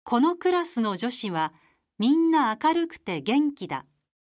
このクラスの女子はみんな明るくて元気だ。